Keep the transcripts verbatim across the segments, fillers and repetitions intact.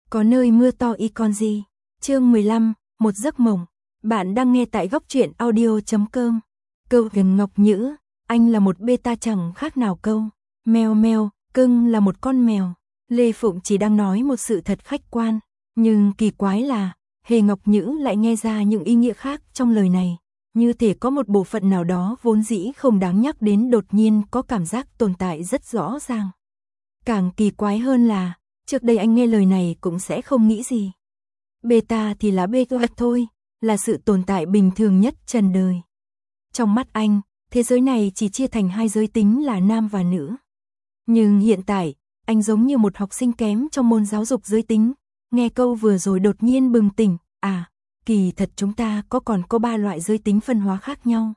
Có nơi mưa to y con gì. Chương mười lăm, một giấc mộng. Bạn đang nghe tại góc truyện audio chấm com. Câu gần Ngọc Nhữ, anh là một beta chẳng khác nào câu. Mèo mèo, cưng là một con mèo. Lê Phụng chỉ đang nói một sự thật khách quan. Nhưng kỳ quái là, Hề Ngọc Nhữ lại nghe ra những ý nghĩa khác trong lời này. Như thể có một bộ phận nào đó vốn dĩ không đáng nhắc đến đột nhiên có cảm giác tồn tại rất rõ ràng. Càng kỳ quái hơn là, trước đây anh nghe lời này cũng sẽ không nghĩ gì. Beta thì là beta thôi, là sự tồn tại bình thường nhất trần đời. Trong mắt anh, thế giới này chỉ chia thành hai giới tính là nam và nữ. Nhưng hiện tại, anh giống như một học sinh kém trong môn giáo dục giới tính, nghe câu vừa rồi đột nhiên bừng tỉnh, à, kỳ thật chúng ta có còn có ba loại giới tính phân hóa khác nhau.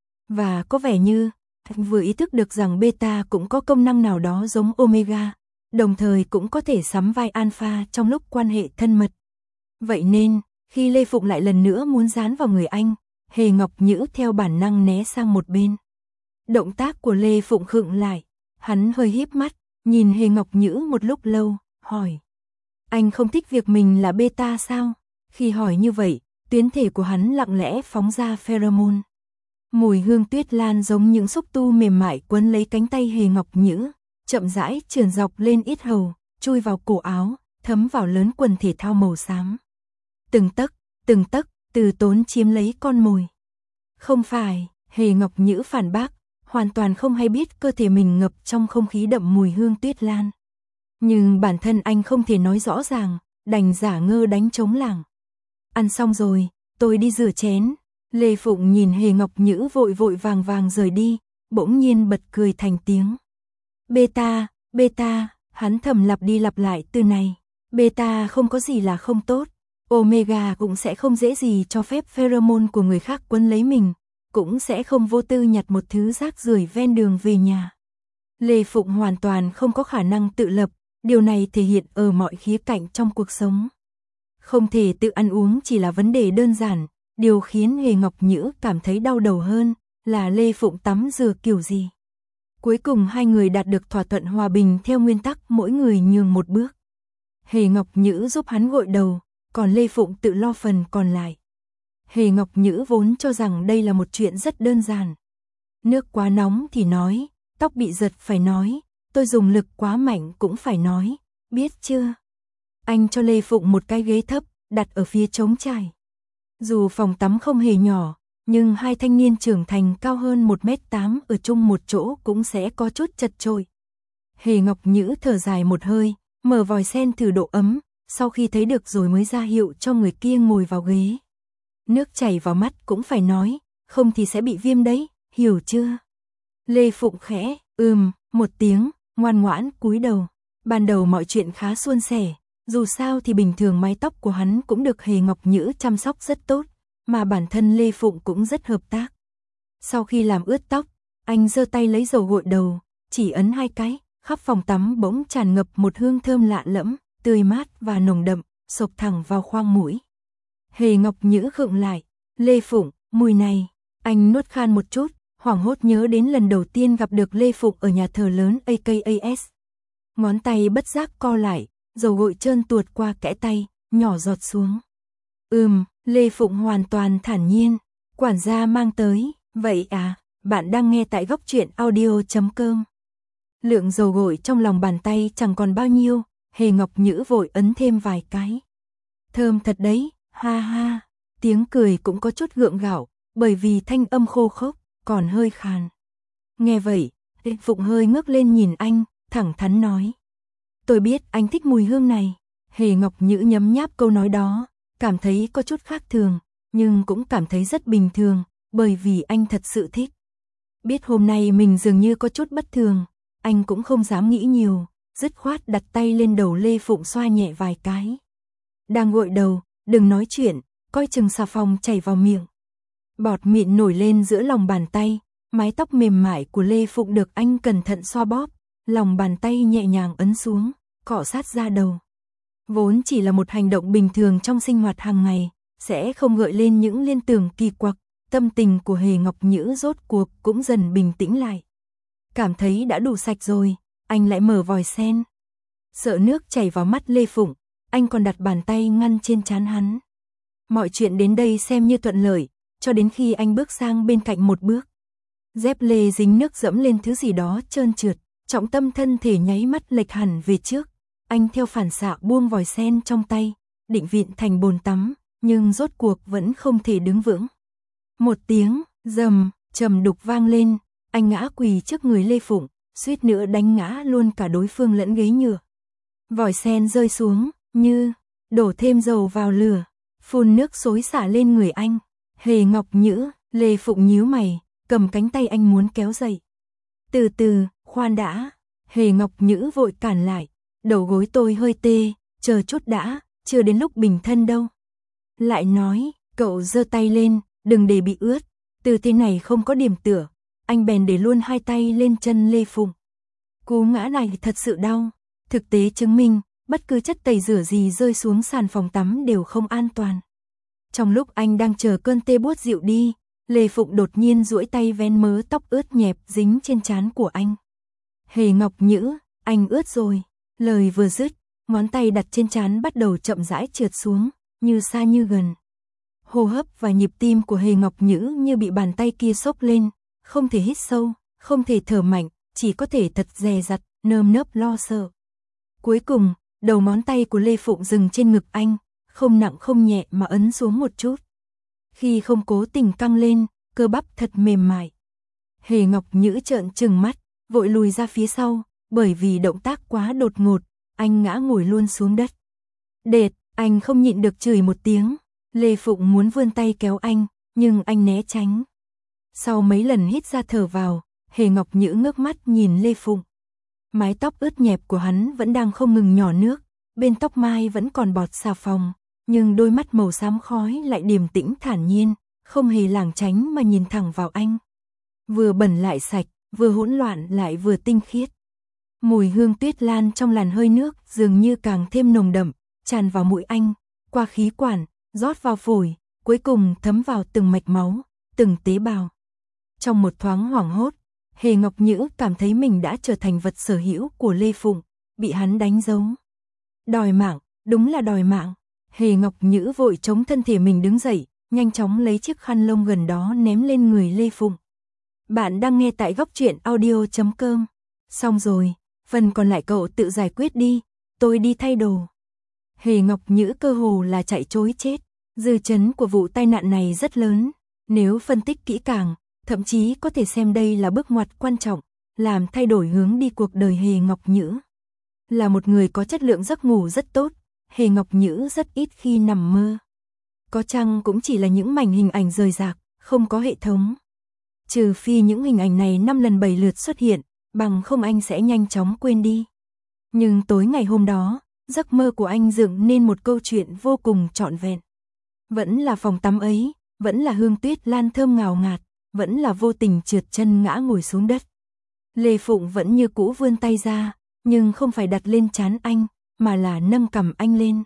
Và có vẻ như, anh vừa ý thức được rằng beta cũng có công năng nào đó giống omega, đồng thời cũng có thể sắm vai alpha trong lúc quan hệ thân mật. Vậy nên, khi Lê Phụng lại lần nữa muốn dán vào người anh, Hề Ngọc Nhữ theo bản năng né sang một bên. Động tác của Lê Phụng khựng lại, hắn hơi híp mắt, nhìn Hề Ngọc Nhữ một lúc lâu, hỏi. Anh không thích việc mình là beta sao? Khi hỏi như vậy, tuyến thể của hắn lặng lẽ phóng ra pheromone. Mùi hương tuyết lan giống những xúc tu mềm mại quấn lấy cánh tay Hề Ngọc Nhữ, chậm rãi trườn dọc lên yết hầu, chui vào cổ áo, thấm vào lớn quần thể thao màu xám. Từng tấc, từng tấc, từ tốn chiếm lấy con mồi. Không phải, Hề Ngọc Nhữ phản bác, hoàn toàn không hay biết cơ thể mình ngập trong không khí đậm mùi hương tuyết lan. Nhưng bản thân anh không thể nói rõ ràng, đành giả ngơ đánh trống lảng. Ăn xong rồi, tôi đi rửa chén. Lê Phụng nhìn Hề Ngọc Nhữ vội vội vàng vàng rời đi, bỗng nhiên bật cười thành tiếng. Beta, beta, hắn thầm lặp đi lặp lại từ này. Beta không có gì là không tốt. Omega cũng sẽ không dễ gì cho phép pheromone của người khác quấn lấy mình, cũng sẽ không vô tư nhặt một thứ rác rưởi ven đường về nhà. Lê Phụng hoàn toàn không có khả năng tự lập, điều này thể hiện ở mọi khía cạnh trong cuộc sống. Không thể tự ăn uống chỉ là vấn đề đơn giản, điều khiến Hề Ngọc Nhữ cảm thấy đau đầu hơn là Lê Phụng tắm rửa kiểu gì. Cuối cùng hai người đạt được thỏa thuận hòa bình theo nguyên tắc mỗi người nhường một bước. Hề Ngọc Nhữ giúp hắn gội đầu, còn Lê Phụng tự lo phần còn lại. Hề Ngọc Nhữ vốn cho rằng đây là một chuyện rất đơn giản. Nước quá nóng thì nói, tóc bị giật phải nói, tôi dùng lực quá mạnh cũng phải nói, biết chưa? Anh cho Lê Phụng một cái ghế thấp, đặt ở phía trống trải. Dù phòng tắm không hề nhỏ, nhưng hai thanh niên trưởng thành cao hơn một mét tám ở chung một chỗ cũng sẽ có chút chật chội. Hề Ngọc Nhữ thở dài một hơi, mở vòi sen thử độ ấm, sau khi thấy được rồi mới ra hiệu cho người kia ngồi vào ghế. Nước chảy vào mắt cũng phải nói, không thì sẽ bị viêm đấy, hiểu chưa? Lê Phụng khẽ, ừm, một tiếng, ngoan ngoãn cúi đầu. Ban đầu mọi chuyện khá suôn sẻ, dù sao thì bình thường mái tóc của hắn cũng được Hề Ngọc Nhữ chăm sóc rất tốt, mà bản thân Lê Phụng cũng rất hợp tác. Sau khi làm ướt tóc, anh giơ tay lấy dầu gội đầu, chỉ ấn hai cái, khắp phòng tắm bỗng tràn ngập một hương thơm lạ lẫm, tươi mát và nồng đậm, xộc thẳng vào khoang mũi. Hề Ngọc Nhữ khựng lại, Lê Phụng, mùi này, anh nuốt khan một chút, hoảng hốt nhớ đến lần đầu tiên gặp được Lê Phụng ở nhà thờ lớn a ca a ét. Ngón tay bất giác co lại, dầu gội trơn tuột qua kẽ tay, nhỏ giọt xuống. Ừm, Lê Phụng hoàn toàn thản nhiên, quản gia mang tới, vậy à, bạn đang nghe tại góc truyện audio chấm com. Lượng dầu gội trong lòng bàn tay chẳng còn bao nhiêu, Hề Ngọc Nhữ vội ấn thêm vài cái. Thơm thật đấy, ha ha, tiếng cười cũng có chút gượng gạo, bởi vì thanh âm khô khốc, còn hơi khàn. Nghe vậy, Lê Phụng hơi ngước lên nhìn anh, thẳng thắn nói. Tôi biết anh thích mùi hương này. Hề Ngọc Nhữ nhấm nháp câu nói đó, cảm thấy có chút khác thường, nhưng cũng cảm thấy rất bình thường, bởi vì anh thật sự thích. Biết hôm nay mình dường như có chút bất thường, anh cũng không dám nghĩ nhiều, dứt khoát đặt tay lên đầu Lê Phụng xoa nhẹ vài cái. Đang gội đầu, đừng nói chuyện, coi chừng xà phòng chảy vào miệng. Bọt mịn nổi lên giữa lòng bàn tay, mái tóc mềm mại của Lê Phụng được anh cẩn thận xoa bóp, lòng bàn tay nhẹ nhàng ấn xuống, cọ sát da đầu. Vốn chỉ là một hành động bình thường trong sinh hoạt hàng ngày, sẽ không gợi lên những liên tưởng kỳ quặc, tâm tình của Hề Ngọc Nhữ rốt cuộc cũng dần bình tĩnh lại. Cảm thấy đã đủ sạch rồi, anh lại mở vòi sen. Sợ nước chảy vào mắt Lê Phụng, anh còn đặt bàn tay ngăn trên trán hắn. Mọi chuyện đến đây xem như thuận lợi, cho đến khi anh bước sang bên cạnh một bước. Dép lê dính nước dẫm lên thứ gì đó trơn trượt, trọng tâm thân thể nháy mắt lệch hẳn về trước. Anh theo phản xạ buông vòi sen trong tay, định vịn thành bồn tắm, nhưng rốt cuộc vẫn không thể đứng vững. Một tiếng rầm trầm đục vang lên, anh ngã quỳ trước người Lê Phụng, suýt nữa đánh ngã luôn cả đối phương lẫn ghế nhựa. Vòi sen rơi xuống, như đổ thêm dầu vào lửa, phun nước xối xả lên người anh. Hề Ngọc Nhữ, Lê Phụng nhíu mày, cầm cánh tay anh muốn kéo dậy. Từ từ, khoan đã. Hề Ngọc Nhữ vội cản lại, đầu gối tôi hơi tê, chờ chút đã, chưa đến lúc bình thân đâu. Lại nói, cậu giơ tay lên, đừng để bị ướt. Từ thế này không có điểm tựa, anh bèn để luôn hai tay lên chân Lê Phụng. Cú ngã này thật sự đau. Thực tế chứng minh, bất cứ chất tẩy rửa gì rơi xuống sàn phòng tắm đều không an toàn. Trong lúc anh đang chờ cơn tê buốt dịu đi, Lê Phụng đột nhiên duỗi tay vén mớ tóc ướt nhẹp dính trên trán của anh. Hề Ngọc Nhữ, anh ướt rồi. Lời vừa dứt, ngón tay đặt trên trán bắt đầu chậm rãi trượt xuống, như xa như gần. Hô hấp và nhịp tim của Hề Ngọc Nhữ như bị bàn tay kia xốc lên, không thể hít sâu, không thể thở mạnh, chỉ có thể thật dè dặt, nơm nớp lo sợ. Cuối cùng, đầu ngón tay của Lê Phụng dừng trên ngực anh, không nặng không nhẹ mà ấn xuống một chút. Khi không cố tình căng lên, cơ bắp thật mềm mại. Hề Ngọc Nhữ trợn trừng mắt, vội lùi ra phía sau, bởi vì động tác quá đột ngột, anh ngã ngồi luôn xuống đất. Đệt, anh không nhịn được chửi một tiếng. Lê Phụng muốn vươn tay kéo anh, nhưng anh né tránh. Sau mấy lần hít ra thở vào, Hề Ngọc Nhữ ngước mắt nhìn Lê Phụng. Mái tóc ướt nhẹp của hắn vẫn đang không ngừng nhỏ nước, bên tóc mai vẫn còn bọt xà phòng, nhưng đôi mắt màu xám khói lại điềm tĩnh thản nhiên, không hề lảng tránh mà nhìn thẳng vào anh. Vừa bẩn lại sạch, vừa hỗn loạn lại vừa tinh khiết. Mùi hương tuyết lan trong làn hơi nước dường như càng thêm nồng đậm, tràn vào mũi anh, qua khí quản, rót vào phổi, cuối cùng thấm vào từng mạch máu, từng tế bào. Trong một thoáng hoảng hốt, Hề Ngọc Nhữ cảm thấy mình đã trở thành vật sở hữu của Lê Phụng, bị hắn đánh dấu. Đòi mạng, đúng là đòi mạng. Hề Ngọc Nhữ vội chống thân thể mình đứng dậy, nhanh chóng lấy chiếc khăn lông gần đó ném lên người Lê Phụng. Bạn đang nghe tại góc truyện audio chấm com. Xong rồi, phần còn lại cậu tự giải quyết đi, tôi đi thay đồ. Hề Ngọc Nhữ cơ hồ là chạy trối chết. Dư chấn của vụ tai nạn này rất lớn. Nếu phân tích kỹ càng, thậm chí có thể xem đây là bước ngoặt quan trọng, làm thay đổi hướng đi cuộc đời Hề Ngọc Nhữ. Là một người có chất lượng giấc ngủ rất tốt, Hề Ngọc Nhữ rất ít khi nằm mơ. Có chăng cũng chỉ là những mảnh hình ảnh rời rạc, không có hệ thống. Trừ phi những hình ảnh này năm lần bảy lượt xuất hiện, bằng không anh sẽ nhanh chóng quên đi. Nhưng tối ngày hôm đó, giấc mơ của anh dựng nên một câu chuyện vô cùng trọn vẹn. Vẫn là phòng tắm ấy, vẫn là hương tuyết lan thơm ngào ngạt, vẫn là vô tình trượt chân ngã ngồi xuống đất. Lê Phụng vẫn như cũ vươn tay ra, nhưng không phải đặt lên trán anh, mà là nâng cằm anh lên.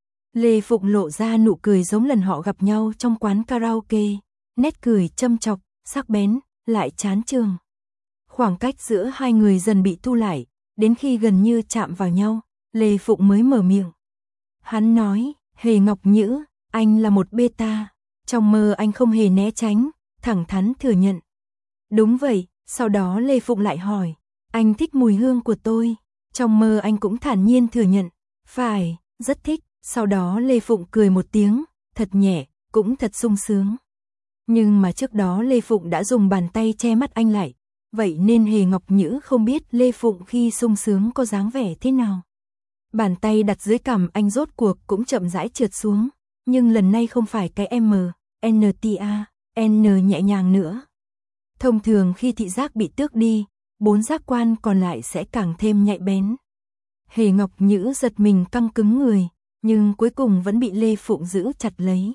Lê Phụng lộ ra nụ cười giống lần họ gặp nhau trong quán karaoke, nét cười châm chọc, sắc bén, lại chán chường. Khoảng cách giữa hai người dần bị thu lại, đến khi gần như chạm vào nhau, Lê Phụng mới mở miệng. Hắn nói, Hề Ngọc Nhữ, anh là một beta. Trong mơ anh không hề né tránh, thẳng thắn thừa nhận. Đúng vậy, sau đó Lê Phụng lại hỏi, anh thích mùi hương của tôi. Trong mơ anh cũng thản nhiên thừa nhận, phải, rất thích. Sau đó Lê Phụng cười một tiếng, thật nhẹ, cũng thật sung sướng. Nhưng mà trước đó Lê Phụng đã dùng bàn tay che mắt anh lại, vậy nên Hề Ngọc Nhữ không biết Lê Phụng khi sung sướng có dáng vẻ thế nào. Bàn tay đặt dưới cằm anh rốt cuộc cũng chậm rãi trượt xuống, nhưng lần này không phải cái M, N T A, N nhẹ nhàng nữa. Thông thường khi thị giác bị tước đi, bốn giác quan còn lại sẽ càng thêm nhạy bén. Hề Ngọc Nhữ giật mình căng cứng người, nhưng cuối cùng vẫn bị Lê Phụng giữ chặt lấy.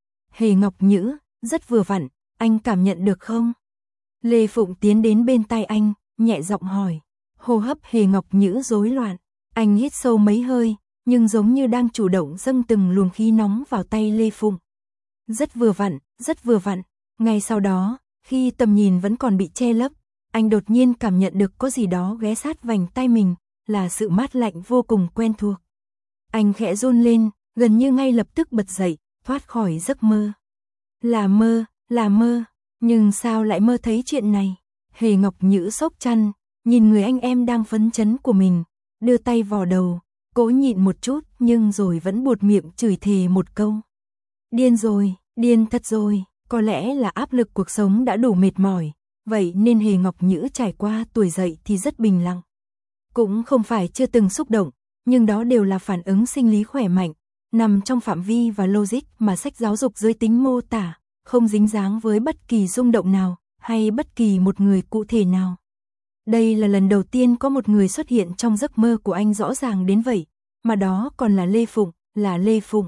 Hề Ngọc Nhữ, rất vừa vặn, anh cảm nhận được không? Lê Phụng tiến đến bên tai anh, nhẹ giọng hỏi. Hô hấp Hề Ngọc Nhữ rối loạn, anh hít sâu mấy hơi, nhưng giống như đang chủ động dâng từng luồng khí nóng vào tay Lê Phụng. Rất vừa vặn, rất vừa vặn. Ngay sau đó, khi tầm nhìn vẫn còn bị che lấp, anh đột nhiên cảm nhận được có gì đó ghé sát vành tay mình, là sự mát lạnh vô cùng quen thuộc. Anh khẽ run lên, gần như ngay lập tức bật dậy, thoát khỏi giấc mơ. Là mơ, là mơ, nhưng sao lại mơ thấy chuyện này? Hề Ngọc Nhữ xốc chăn, nhìn người anh em đang phấn chấn của mình, đưa tay vò đầu, cố nhịn một chút nhưng rồi vẫn buột miệng chửi thề một câu. Điên rồi, điên thật rồi, có lẽ là áp lực cuộc sống đã đủ mệt mỏi, vậy nên Hề Ngọc Nhữ trải qua tuổi dậy thì rất bình lặng. Cũng không phải chưa từng xúc động, nhưng đó đều là phản ứng sinh lý khỏe mạnh, nằm trong phạm vi và logic mà sách giáo dục giới tính mô tả, không dính dáng với bất kỳ rung động nào hay bất kỳ một người cụ thể nào. Đây là lần đầu tiên có một người xuất hiện trong giấc mơ của anh rõ ràng đến vậy, mà đó còn là Lê Phụng, là Lê Phụng.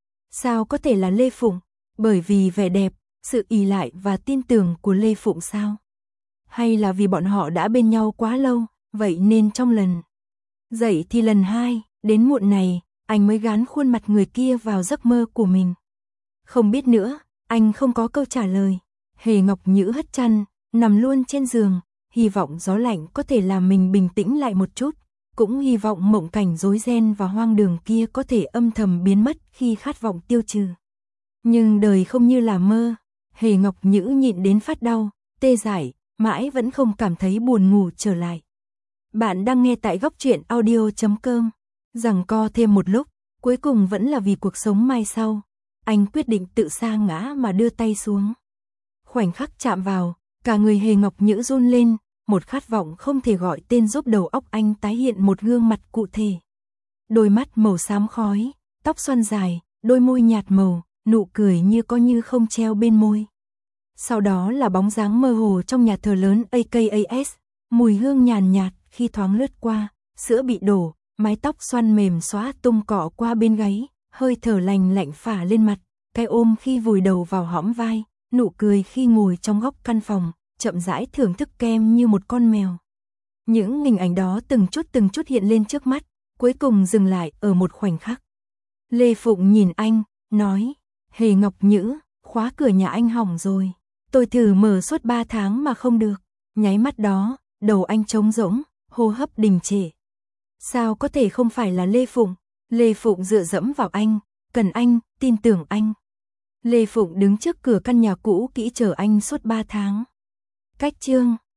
Sao có thể là Lê Phụng? Bởi vì vẻ đẹp, sự ỷ lại và tin tưởng của Lê Phụng sao? Hay là vì bọn họ đã bên nhau quá lâu, vậy nên trong lần dậy thì lần hai, đến muộn này, anh mới gán khuôn mặt người kia vào giấc mơ của mình. Không biết nữa, anh không có câu trả lời. Hề Ngọc Nhữ hất chăn, nằm luôn trên giường, hy vọng gió lạnh có thể làm mình bình tĩnh lại một chút, cũng hy vọng mộng cảnh rối ren và hoang đường kia có thể âm thầm biến mất khi khát vọng tiêu trừ. Nhưng đời không như là mơ, Hề Ngọc Nhữ nhịn đến phát đau, tê dại, mãi vẫn không cảm thấy buồn ngủ trở lại. Bạn đang nghe tại góc truyện audio chấm com. Giằng co thêm một lúc, cuối cùng vẫn là vì cuộc sống mai sau. Anh quyết định tự sa ngã mà đưa tay xuống. Khoảnh khắc chạm vào, cả người Hề Ngọc Nhữ run lên, một khát vọng không thể gọi tên giúp đầu óc anh tái hiện một gương mặt cụ thể. Đôi mắt màu xám khói, tóc xoăn dài, đôi môi nhạt màu, nụ cười như có như không treo bên môi. Sau đó là bóng dáng mơ hồ trong nhà thờ lớn a ca ét, mùi hương nhàn nhạt khi thoáng lướt qua, sữa bị đổ, mái tóc xoăn mềm xóa tung cọ qua bên gáy, hơi thở lành lạnh phả lên mặt, cái ôm khi vùi đầu vào hõm vai, nụ cười khi ngồi trong góc căn phòng, chậm rãi thưởng thức kem như một con mèo. Những hình ảnh đó từng chút từng chút hiện lên trước mắt, cuối cùng dừng lại ở một khoảnh khắc. Lê Phụng nhìn anh, nói, Hề Ngọc Nhữ, khóa cửa nhà anh hỏng rồi. Tôi thử mở suốt ba tháng mà không được. Nháy mắt đó, đầu anh trống rỗng, hô hấp đình trệ. Sao có thể không phải là Lê Phụng? Lê Phụng dựa dẫm vào anh, cần anh, tin tưởng anh. Lê Phụng đứng trước cửa căn nhà cũ kỹ chờ anh suốt ba tháng. Cách chương